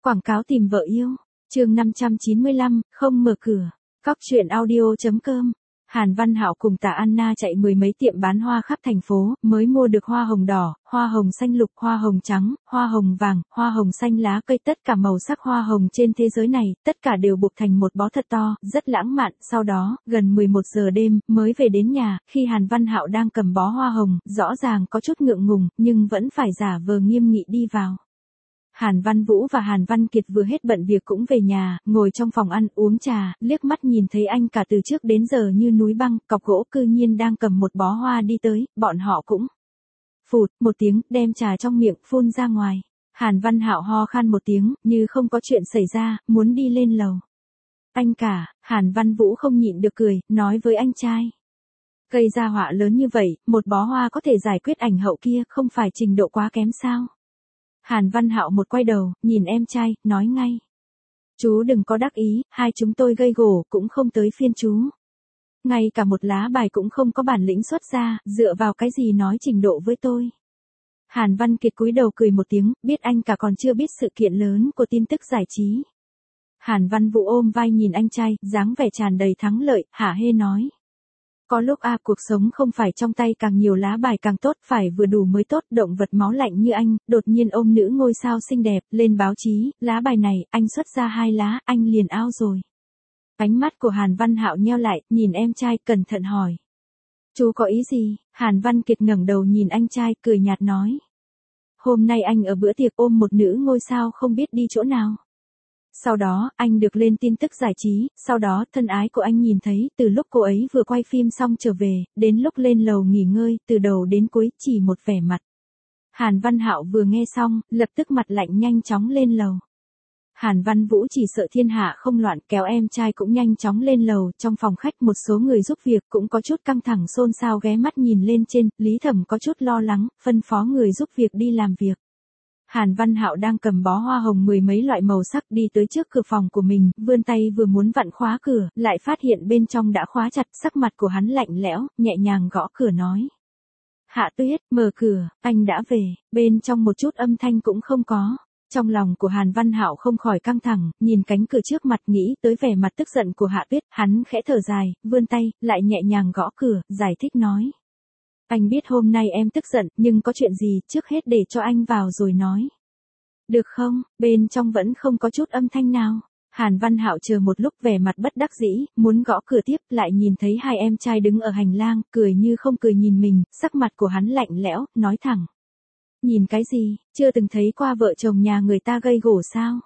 Quảng cáo tìm vợ yêu. Chương 595, không mở cửa. Cóc truyện audio.com. Hàn Văn Hạo cùng Tạ Anna chạy mười mấy tiệm bán hoa khắp thành phố, mới mua được hoa hồng đỏ, hoa hồng xanh lục, hoa hồng trắng, hoa hồng vàng, hoa hồng xanh lá cây, tất cả màu sắc hoa hồng trên thế giới này, tất cả đều buộc thành một bó thật to, rất lãng mạn. Sau đó, gần 11 giờ đêm, mới về đến nhà, khi Hàn Văn Hạo đang cầm bó hoa hồng, rõ ràng có chút ngượng ngùng, nhưng vẫn phải giả vờ nghiêm nghị đi vào. Hàn Văn Vũ và Hàn Văn Kiệt vừa hết bận việc cũng về nhà, ngồi trong phòng ăn uống trà, liếc mắt nhìn thấy anh cả từ trước đến giờ như núi băng, cọc gỗ cư nhiên đang cầm một bó hoa đi tới, bọn họ cũng phụt một tiếng, đem trà trong miệng phun ra ngoài. Hàn Văn Hạo ho khan một tiếng, như không có chuyện xảy ra, muốn đi lên lầu. Anh cả, Hàn Văn Vũ không nhịn được cười, nói với anh trai. Gây ra họa lớn như vậy, một bó hoa có thể giải quyết ảnh hậu kia, không phải trình độ quá kém sao? Hàn Văn Hạo một quay đầu, nhìn em trai, nói ngay. Chú đừng có đắc ý, hai chúng tôi gây gổ cũng không tới phiên chú. Ngay cả một lá bài cũng không có bản lĩnh xuất ra, dựa vào cái gì nói trình độ với tôi. Hàn Văn Kiệt cúi đầu cười một tiếng, biết anh cả còn chưa biết sự kiện lớn của tin tức giải trí. Hàn Văn Vũ ôm vai nhìn anh trai, dáng vẻ tràn đầy thắng lợi, hả hê nói. Có lúc cuộc sống không phải trong tay càng nhiều lá bài càng tốt, phải vừa đủ mới tốt. Động vật máu lạnh như anh, đột nhiên ôm nữ ngôi sao xinh đẹp, lên báo chí, lá bài này, anh xuất ra 2 lá, anh liền out rồi. Ánh mắt của Hàn Văn Hạo nheo lại, nhìn em trai, cẩn thận hỏi. Chú có ý gì? Hàn Văn Kiệt ngẩng đầu nhìn anh trai, cười nhạt nói. Hôm nay anh ở bữa tiệc ôm một nữ ngôi sao không biết đi chỗ nào. Sau đó, anh được lên tin tức giải trí, sau đó, thân ái của anh nhìn thấy, từ lúc cô ấy vừa quay phim xong trở về, đến lúc lên lầu nghỉ ngơi, từ đầu đến cuối, chỉ một vẻ mặt. Hàn Văn Hạo vừa nghe xong, lập tức mặt lạnh nhanh chóng lên lầu. Hàn Văn Vũ chỉ sợ thiên hạ không loạn, kéo em trai cũng nhanh chóng lên lầu. Trong phòng khách một số người giúp việc cũng có chút căng thẳng xôn xao ghé mắt nhìn lên trên, Lý Thẩm có chút lo lắng, phân phó người giúp việc đi làm việc. Hàn Văn Hạo đang cầm bó hoa hồng mười mấy loại màu sắc đi tới trước cửa phòng của mình, vươn tay vừa muốn vặn khóa cửa, lại phát hiện bên trong đã khóa chặt, sắc mặt của hắn lạnh lẽo, nhẹ nhàng gõ cửa nói. Hạ Tuyết, mở cửa, anh đã về, bên trong một chút âm thanh cũng không có. Trong lòng của Hàn Văn Hạo không khỏi căng thẳng, nhìn cánh cửa trước mặt nghĩ tới vẻ mặt tức giận của Hạ Tuyết, hắn khẽ thở dài, vươn tay, lại nhẹ nhàng gõ cửa, giải thích nói. Anh biết hôm nay em tức giận, nhưng có chuyện gì, trước hết để cho anh vào rồi nói. Được không? Bên trong vẫn không có chút âm thanh nào. Hàn Văn Hạo chờ một lúc vẻ mặt bất đắc dĩ, muốn gõ cửa tiếp, lại nhìn thấy hai em trai đứng ở hành lang, cười như không cười nhìn mình, sắc mặt của hắn lạnh lẽo, nói thẳng. Nhìn cái gì, chưa từng thấy qua vợ chồng nhà người ta gây gổ sao?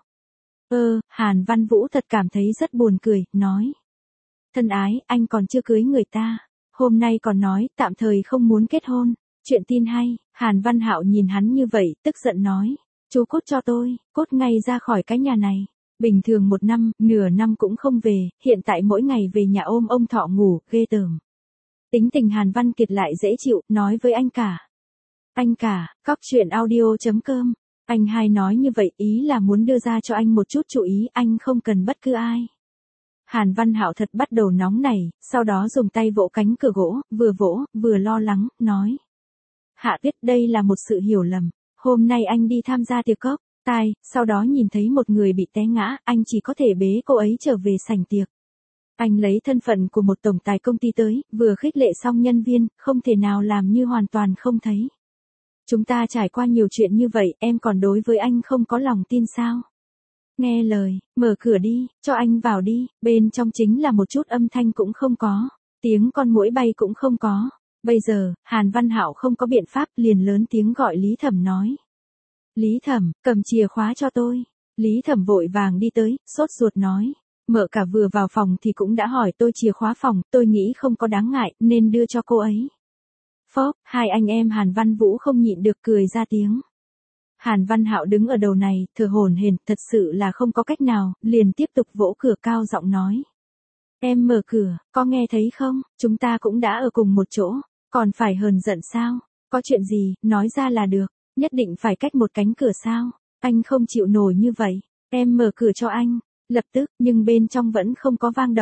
Hàn Văn Vũ thật cảm thấy rất buồn cười, nói. Thân ái, anh còn chưa cưới người ta. Hôm nay còn nói, tạm thời không muốn kết hôn. Chuyện tin hay, Hàn Văn Hạo nhìn hắn như vậy, tức giận nói. Chú cút cho tôi, cút ngay ra khỏi cái nhà này. Bình thường 1 năm, nửa năm cũng không về, hiện tại mỗi ngày về nhà ôm ông thọ ngủ, ghê tởm. Tính tình Hàn Văn Kiệt lại dễ chịu, nói với anh cả. Anh cả, cóc truyện audio.com. Anh hai nói như vậy, ý là muốn đưa ra cho anh một chút chú ý, anh không cần bất cứ ai. Hàn Văn Hạo thật bắt đầu nóng nảy, sau đó dùng tay vỗ cánh cửa gỗ, vừa vỗ, vừa lo lắng, nói. Hạ Tuyết, đây là một sự hiểu lầm. Hôm nay anh đi tham gia tiệc cốc, sau đó nhìn thấy một người bị té ngã, anh chỉ có thể bế cô ấy trở về sảnh tiệc. Anh lấy thân phận của một tổng tài công ty tới, vừa khích lệ xong nhân viên, không thể nào làm như hoàn toàn không thấy. Chúng ta trải qua nhiều chuyện như vậy, em còn đối với anh không có lòng tin sao? Nghe lời, mở cửa đi, cho anh vào đi, bên trong chính là một chút âm thanh cũng không có, tiếng con muỗi bay cũng không có. Bây giờ, Hàn Văn Hạo không có biện pháp, liền lớn tiếng gọi Lý Thẩm nói. Lý Thẩm, cầm chìa khóa cho tôi. Lý Thẩm vội vàng đi tới, sốt ruột nói. Mợ cả vừa vào phòng thì cũng đã hỏi tôi chìa khóa phòng, tôi nghĩ không có đáng ngại, nên đưa cho cô ấy. Phốc, hai anh em Hàn Văn Vũ không nhịn được cười ra tiếng. Hàn Văn Hạo đứng ở đầu này, thở hổn hển, thật sự là không có cách nào, liền tiếp tục vỗ cửa cao giọng nói. Em mở cửa, có nghe thấy không, chúng ta cũng đã ở cùng một chỗ, còn phải hờn giận sao, có chuyện gì, nói ra là được, nhất định phải cách một cánh cửa sao, anh không chịu nổi như vậy, em mở cửa cho anh, lập tức, nhưng bên trong vẫn không có vang động,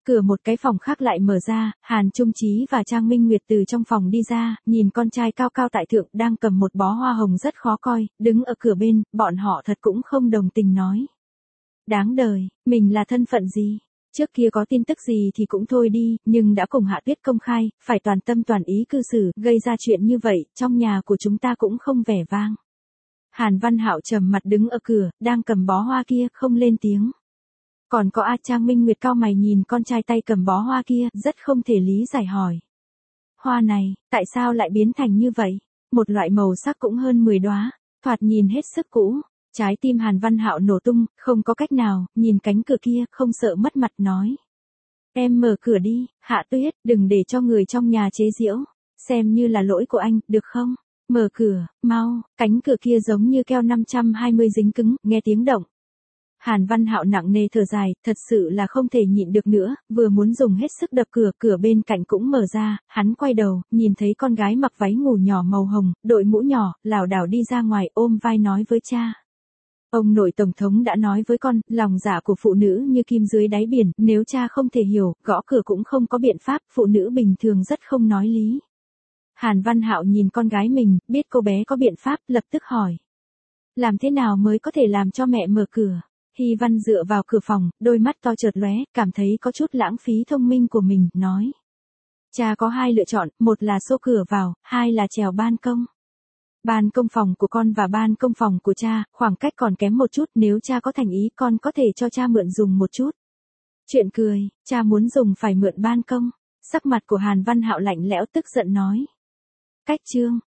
Cửa một cái phòng khác lại mở ra, Hàn Trung Chí và Trang Minh Nguyệt từ trong phòng đi ra, nhìn con trai cao cao tại thượng đang cầm một bó hoa hồng rất khó coi, đứng ở cửa bên, bọn họ thật cũng không đồng tình nói. Đáng đời, mình là thân phận gì? Trước kia có tin tức gì thì cũng thôi đi, nhưng đã cùng Hạ Tuyết công khai, phải toàn tâm toàn ý cư xử, gây ra chuyện như vậy, trong nhà của chúng ta cũng không vẻ vang. Hàn Văn Hạo trầm mặt đứng ở cửa, đang cầm bó hoa kia, không lên tiếng. Còn có Trang Minh Nguyệt cao mày nhìn con trai tay cầm bó hoa kia, rất không thể lý giải hỏi. Hoa này, tại sao lại biến thành như vậy? Một loại màu sắc cũng hơn 10 đóa, thoạt nhìn hết sức cũ. Trái tim Hàn Văn Hạo nổ tung, không có cách nào, nhìn cánh cửa kia, không sợ mất mặt nói. Em mở cửa đi, Hạ Tuyết, đừng để cho người trong nhà chế giễu. Xem như là lỗi của anh, được không? Mở cửa, mau, cánh cửa kia giống như keo 520 dính cứng, nghe tiếng động. Hàn Văn Hạo nặng nề thở dài, thật sự là không thể nhịn được nữa, vừa muốn dùng hết sức đập cửa, cửa bên cạnh cũng mở ra, hắn quay đầu, nhìn thấy con gái mặc váy ngủ nhỏ màu hồng, đội mũ nhỏ, lảo đảo đi ra ngoài ôm vai nói với cha. Ông nội tổng thống đã nói với con, lòng dạ của phụ nữ như kim dưới đáy biển, nếu cha không thể hiểu, gõ cửa cũng không có biện pháp, phụ nữ bình thường rất không nói lý. Hàn Văn Hạo nhìn con gái mình, biết cô bé có biện pháp, lập tức hỏi. Làm thế nào mới có thể làm cho mẹ mở cửa? Hy Văn dựa vào cửa phòng, đôi mắt to chợt lóe, cảm thấy có chút lãng phí thông minh của mình, nói. Cha có hai lựa chọn, một là xô cửa vào, hai là trèo ban công. Ban công phòng của con và ban công phòng của cha, khoảng cách còn kém một chút, nếu cha có thành ý con có thể cho cha mượn dùng một chút. Chuyện cười, cha muốn dùng phải mượn ban công. Sắc mặt của Hàn Văn Hạo lạnh lẽo tức giận nói. Cách chương.